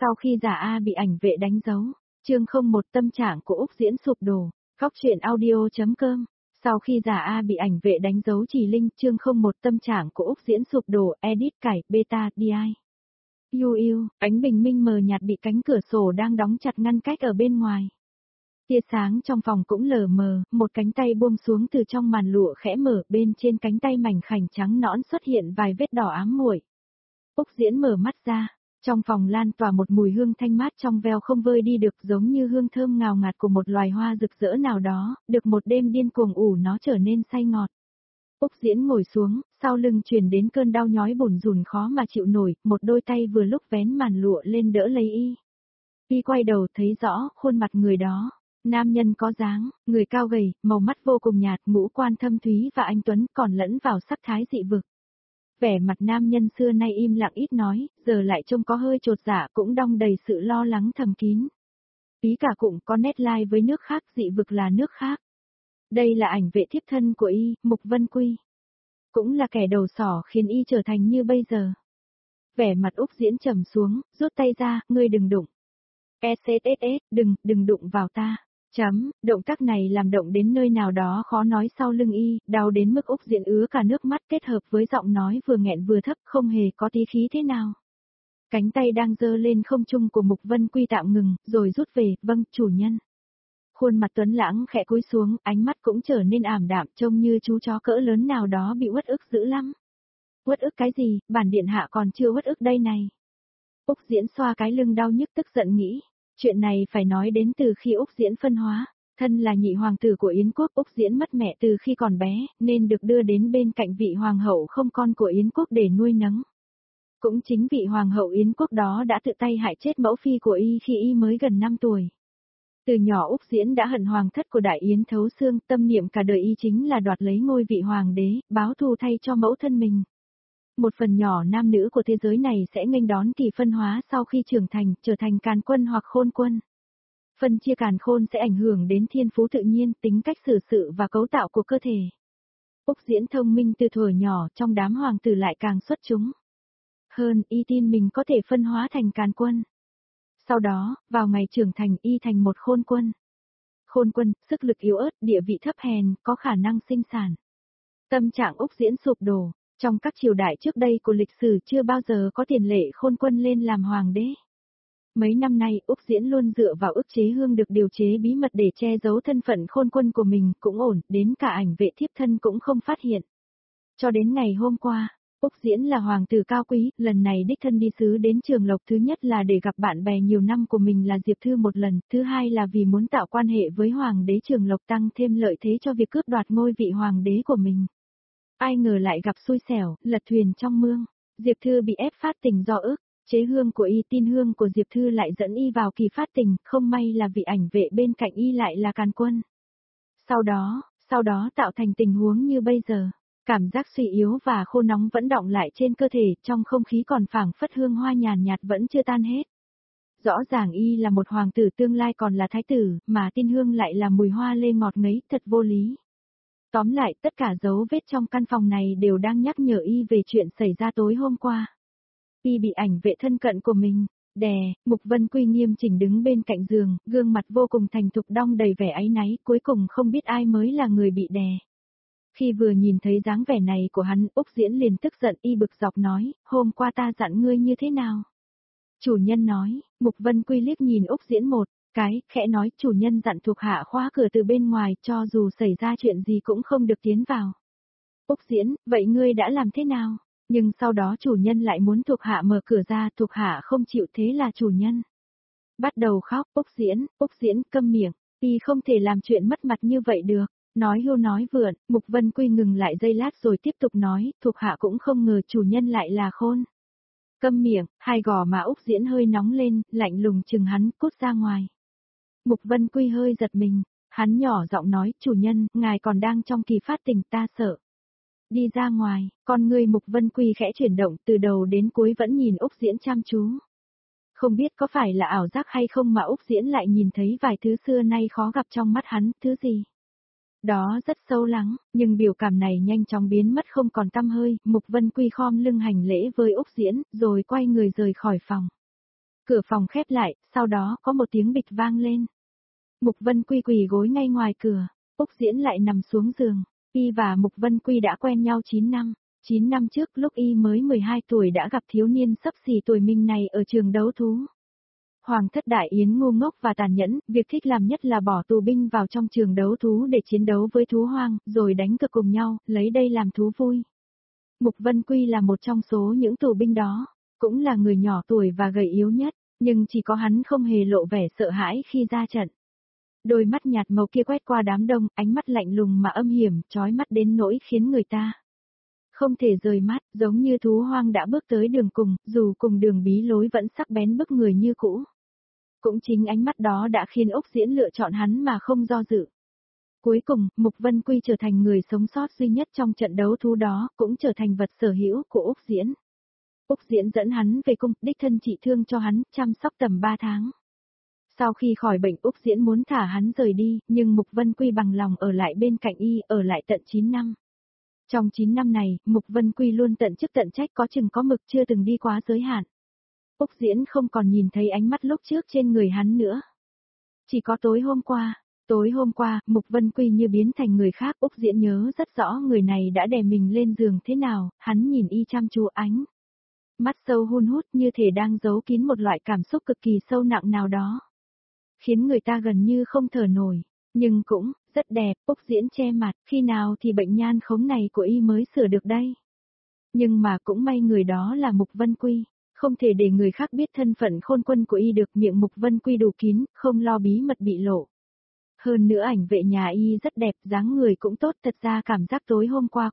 Sau khi giả A bị ảnh vệ đánh dấu, chương 01 tâm trạng của Úc Diễn sụp đổ, khóc chuyện audio.com. Sau khi giả A bị ảnh vệ đánh dấu chỉ link chương 01 tâm trạng của Úc Diễn sụp đổ, edit cải, beta, DI. Ánh bình minh mờ nhạt bị cánh cửa sổ đang đóng chặt ngăn cách ở bên ngoài. Tia sáng trong phòng cũng lờ mờ, một cánh tay buông xuống từ trong màn lụa khẽ mở, bên trên cánh tay mảnh khảnh trắng nõn xuất hiện vài vết đỏ ám muội. Úc Diễn mở mắt ra, trong phòng lan tỏa một mùi hương thanh mát trong veo không vơi đi được, giống như hương thơm ngào ngạt của một loài hoa rực rỡ nào đó, được một đêm điên cuồng ủ nó trở nên say ngọt. Úc Diễn ngồi xuống, sau lưng truyền đến cơn đau nhói bủn rủn khó mà chịu nổi, một đôi tay vừa lúc vén màn lụa lên đỡ lấy y. Y quay đầu thấy rõ khuôn mặt người đó. Nam nhân có dáng, người cao gầy, màu mắt vô cùng nhạt, ngũ quan thâm thúy và anh tuấn, còn lẫn vào sắc thái dị vực. Vẻ mặt nam nhân xưa nay im lặng ít nói, giờ lại trông có hơi chột dạ, cũng đong đầy sự lo lắng thầm kín. Ý cả cũng có nét lai với nước khác, dị vực là nước khác. Đây là ảnh vệ thiếp thân của y, Mục Vân Quy. Cũng là kẻ đầu sỏ khiến y trở thành như bây giờ. Vẻ mặt Úc Diễn trầm xuống, rút tay ra, ngươi đừng đụng. Đừng đụng vào ta. Động tác này làm động đến nơi nào đó khó nói sau lưng y, đau đến mức Úc Diễn ứa cả nước mắt, kết hợp với giọng nói vừa nghẹn vừa thấp, không hề có tí khí thế nào. Cánh tay đang giơ lên không trung của Mục Vân Quy tạm ngừng, rồi rút về, vâng, chủ nhân. Khuôn mặt tuấn lãng khẽ cúi xuống, ánh mắt cũng trở nên ảm đạm, trông như chú chó cỡ lớn nào đó bị uất ức dữ lắm. Uất ức cái gì, bản điện hạ còn chưa uất ức đây này. Úc Diễn xoa cái lưng đau nhức tức giận nghĩ. Chuyện này phải nói đến từ khi Úc Diễn phân hóa, thân là nhị hoàng tử của Yến quốc, Úc Diễn mất mẹ từ khi còn bé, nên được đưa đến bên cạnh vị hoàng hậu không con của Yến quốc để nuôi nấng. Cũng chính vị hoàng hậu Yến quốc đó đã tự tay hại chết mẫu phi của y khi y mới gần 5 tuổi. Từ nhỏ Úc Diễn đã hận hoàng thất của Đại Yến thấu xương, tâm niệm cả đời y chính là đoạt lấy ngôi vị hoàng đế, báo thù thay cho mẫu thân mình. Một phần nhỏ nam nữ của thế giới này sẽ nghênh đón kỳ phân hóa sau khi trưởng thành, trở thành càn quân hoặc khôn quân. Phân chia càn khôn sẽ ảnh hưởng đến thiên phú tự nhiên, tính cách xử sự và cấu tạo của cơ thể. Úc Diễn thông minh từ thuở nhỏ, trong đám hoàng tử lại càng xuất chúng. Hơn, y tin mình có thể phân hóa thành càn quân. Sau đó, vào ngày trưởng thành y thành một khôn quân. Khôn quân, sức lực yếu ớt, địa vị thấp hèn, có khả năng sinh sản. Tâm trạng Úc Diễn sụp đổ. Trong các triều đại trước đây của lịch sử chưa bao giờ có tiền lệ khôn quân lên làm hoàng đế. Mấy năm nay Úc Diễn luôn dựa vào ức chế hương được điều chế bí mật để che giấu thân phận khôn quân của mình, cũng ổn, đến cả ảnh vệ thiếp thân cũng không phát hiện. Cho đến ngày hôm qua, Úc Diễn là hoàng tử cao quý, lần này đích thân đi sứ đến Trường Lộc, thứ nhất là để gặp bạn bè nhiều năm của mình là Diệp Thư một lần, thứ hai là vì muốn tạo quan hệ với hoàng đế Trường Lộc, tăng thêm lợi thế cho việc cướp đoạt ngôi vị hoàng đế của mình. Ai ngờ lại gặp xui xẻo, lật thuyền trong mương. Diệp Thư bị ép phát tình do ức chế hương của y, tin hương của Diệp Thư lại dẫn y vào kỳ phát tình, không may là vị ảnh vệ bên cạnh y lại là càn quân. Sau đó tạo thành tình huống như bây giờ. Cảm giác suy yếu và khô nóng vẫn đọng lại trên cơ thể, trong không khí còn phảng phất hương hoa nhàn nhạt vẫn chưa tan hết. Rõ ràng y là một hoàng tử tương lai còn là thái tử, mà tin hương lại là mùi hoa lê ngọt ngấy, thật vô lý. Tóm lại, tất cả dấu vết trong căn phòng này đều đang nhắc nhở y về chuyện xảy ra tối hôm qua. Y bị ảnh vệ thân cận của mình đè. Mục Vân Quy nghiêm chỉnh đứng bên cạnh giường, gương mặt vô cùng thành thục, đong đầy vẻ áy náy, cuối cùng không biết ai mới là người bị đè. Khi vừa nhìn thấy dáng vẻ này của hắn, Úc Diễn liền tức giận, y bực dọc nói, hôm qua ta dặn ngươi như thế nào? Chủ nhân nói. Mục Vân Quy liếc nhìn Úc Diễn một cái, khẽ nói, chủ nhân dặn thuộc hạ khóa cửa từ bên ngoài, cho dù xảy ra chuyện gì cũng không được tiến vào. Úc Diễn, vậy ngươi đã làm thế nào? Nhưng sau đó chủ nhân lại muốn thuộc hạ mở cửa ra, thuộc hạ không chịu, thế là chủ nhân bắt đầu khóc. Úc Diễn câm miệng, y không thể làm chuyện mất mặt như vậy được. Nói hưu nói vượn, Mục Vân Quy ngừng lại giây lát rồi tiếp tục nói, thuộc hạ cũng không ngờ chủ nhân lại là khôn. Câm miệng, hai gò má Úc Diễn hơi nóng lên, lạnh lùng chừng hắn, cút ra ngoài. Mục Vân Quy hơi giật mình, hắn nhỏ giọng nói, chủ nhân, ngài còn đang trong kỳ phát tình, ta sợ. Đi ra ngoài, con ngươi Mục Vân Quy khẽ chuyển động, từ đầu đến cuối vẫn nhìn Úc Diễn chăm chú. Không biết có phải là ảo giác hay không mà Úc Diễn lại nhìn thấy vài thứ xưa nay khó gặp trong mắt hắn, thứ gì? Đó rất sâu lắng, nhưng biểu cảm này nhanh chóng biến mất không còn tăm hơi. Mục Vân Quy khom lưng hành lễ với Úc Diễn, rồi quay người rời khỏi phòng. Cửa phòng khép lại, sau đó có một tiếng bịch vang lên. Mục Vân Quy quỳ gối ngay ngoài cửa, Úc Diễn lại nằm xuống giường. Y và Mục Vân Quy đã quen nhau 9 năm. 9 năm trước lúc Y mới 12 tuổi đã gặp thiếu niên xấp xỉ tuổi mình này ở trường đấu thú. Hoàng thất Đại Yến ngu ngốc và tàn nhẫn, việc thích làm nhất là bỏ tù binh vào trong trường đấu thú để chiến đấu với thú hoang, rồi đánh cược cùng nhau, lấy đây làm thú vui. Mục Vân Quy là một trong số những tù binh đó, cũng là người nhỏ tuổi và gầy yếu nhất, nhưng chỉ có hắn không hề lộ vẻ sợ hãi khi ra trận. Đôi mắt nhạt màu kia quét qua đám đông, ánh mắt lạnh lùng mà âm hiểm, chói mắt đến nỗi khiến người ta không thể rời mắt, giống như thú hoang đã bước tới đường cùng, dù cùng đường bí lối vẫn sắc bén bức người như cũ. Cũng chính ánh mắt đó đã khiến Úc Diễn lựa chọn hắn mà không do dự. Cuối cùng, Mục Vân Quy trở thành người sống sót duy nhất trong trận đấu thú đó, cũng trở thành vật sở hữu của Úc Diễn. Úc Diễn dẫn hắn về cung, đích thân trị thương cho hắn, chăm sóc tầm 3 tháng. Sau khi khỏi bệnh Úc Diễn muốn thả hắn rời đi, nhưng Mục Vân Quy bằng lòng ở lại bên cạnh Y, ở lại tận 9 năm. Trong 9 năm này, Mục Vân Quy luôn tận chức tận trách có chừng có mực chưa từng đi quá giới hạn. Úc Diễn không còn nhìn thấy ánh mắt lúc trước trên người hắn nữa. Chỉ có tối hôm qua, Mục Vân Quy như biến thành người khác. Úc Diễn nhớ rất rõ người này đã đè mình lên giường thế nào, hắn nhìn Y chăm chú ánh. Mắt sâu hun hút như thể đang giấu kín một loại cảm xúc cực kỳ sâu nặng nào đó. Khiến người ta gần như không thở nổi, nhưng cũng rất đẹp. Úc Diễn che mặt, khi nào thì bệnh nhan khống này của Y mới sửa được đây. Nhưng mà cũng may người đó là Mục Vân Quy, không thể để người khác biết thân phận khôn quân của Y được. Miệng Mục Vân Quy đủ kín, không lo bí mật bị lộ. Hơn nữa ảnh vệ nhà Y rất đẹp, dáng người cũng tốt, thật ra cảm giác tối hôm qua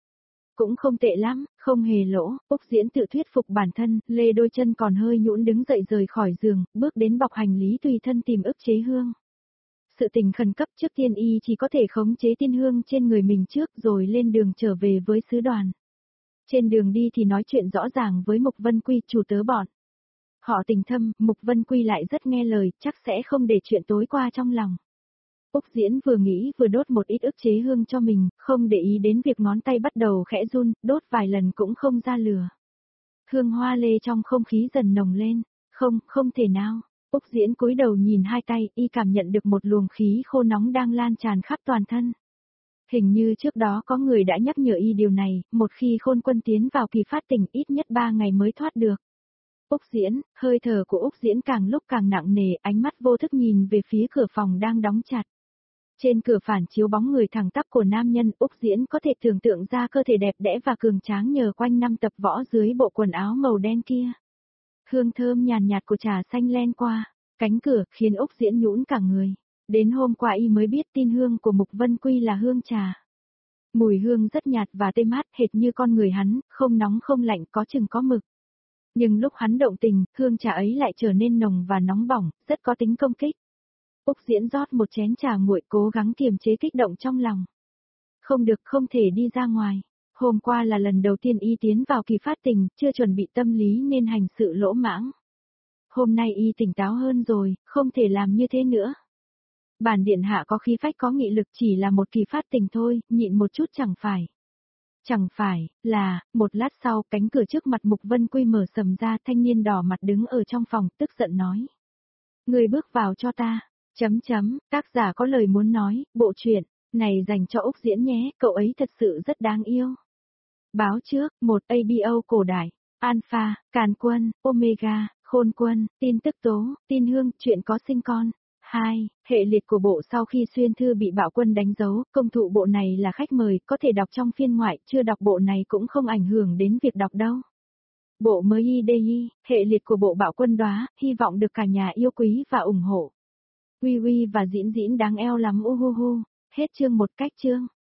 cũng không tệ lắm, không hề lỗ. Úc Diễn tự thuyết phục bản thân, lê đôi chân còn hơi nhũn đứng dậy rời khỏi giường, bước đến bọc hành lý tùy thân tìm ức chế hương. Sự tình khẩn cấp trước tiên Y chỉ có thể khống chế tiên hương trên người mình trước rồi lên đường trở về với sứ đoàn. Trên đường đi thì nói chuyện rõ ràng với Mục Vân Quy, chủ tớ bọn. Họ tình thâm, Mục Vân Quy lại rất nghe lời, chắc sẽ không để chuyện tối qua trong lòng. Úc Diễn vừa nghĩ vừa đốt một ít ức chế hương cho mình, không để ý đến việc ngón tay bắt đầu khẽ run, đốt vài lần cũng không ra lửa. Hương hoa lê trong không khí dần nồng lên, không thể nào. Úc Diễn cúi đầu nhìn hai tay, Y cảm nhận được một luồng khí khô nóng đang lan tràn khắp toàn thân. Hình như trước đó có người đã nhắc nhở Y điều này, một khi khôn quân tiến vào kỳ phát tỉnh ít nhất 3 ngày mới thoát được. Úc Diễn, hơi thở của Úc Diễn càng lúc càng nặng nề, ánh mắt vô thức nhìn về phía cửa phòng đang đóng chặt. Trên cửa phản chiếu bóng người thẳng tắp của nam nhân. Úc Diễn có thể tưởng tượng ra cơ thể đẹp đẽ và cường tráng nhờ quanh năm tập võ dưới bộ quần áo màu đen kia. Hương thơm nhàn nhạt của trà xanh len qua cánh cửa, khiến Úc Diễn nhũn cả người. Đến hôm qua Y mới biết tin hương của Mục Vân Quy là hương trà. Mùi hương rất nhạt và tê mát, hệt như con người hắn, không nóng không lạnh, có chừng có mực. Nhưng lúc hắn động tình, hương trà ấy lại trở nên nồng và nóng bỏng, rất có tính công kích. Úc Diễn rót một chén trà nguội, cố gắng kiềm chế kích động trong lòng. Không được, không thể đi ra ngoài. Hôm qua là lần đầu tiên Y tiến vào kỳ phát tình, chưa chuẩn bị tâm lý nên hành sự lỗ mãng. Hôm nay Y tỉnh táo hơn rồi, không thể làm như thế nữa. Bản điện hạ có khí phách có nghị lực, chỉ là một kỳ phát tình thôi, nhịn một chút chẳng phải. Chẳng phải là, một lát sau, cánh cửa trước mặt Mục Vân Quy mở sầm ra, thanh niên đỏ mặt đứng ở trong phòng, tức giận nói. Người bước vào cho ta. Tác giả có lời muốn nói, bộ truyện này dành cho Úc Diễn nhé, cậu ấy thật sự rất đáng yêu. Báo trước, 1 ABO cổ đại, Alpha, Càn Quân, Omega, Khôn Quân, tin tức tố, tin hương, chuyện có sinh con. 2. Hệ liệt của bộ sau khi xuyên thư bị bạo quân đánh dấu, công thụ bộ này là khách mời, có thể đọc trong phiên ngoại, chưa đọc bộ này cũng không ảnh hưởng đến việc đọc đâu. Bộ mới IDI, hệ liệt của bộ bạo quân đóa, hy vọng được cả nhà yêu quý và ủng hộ. Uy uy và diễn diễn đáng eo lắm uhuhu. Hết chương một cách chương.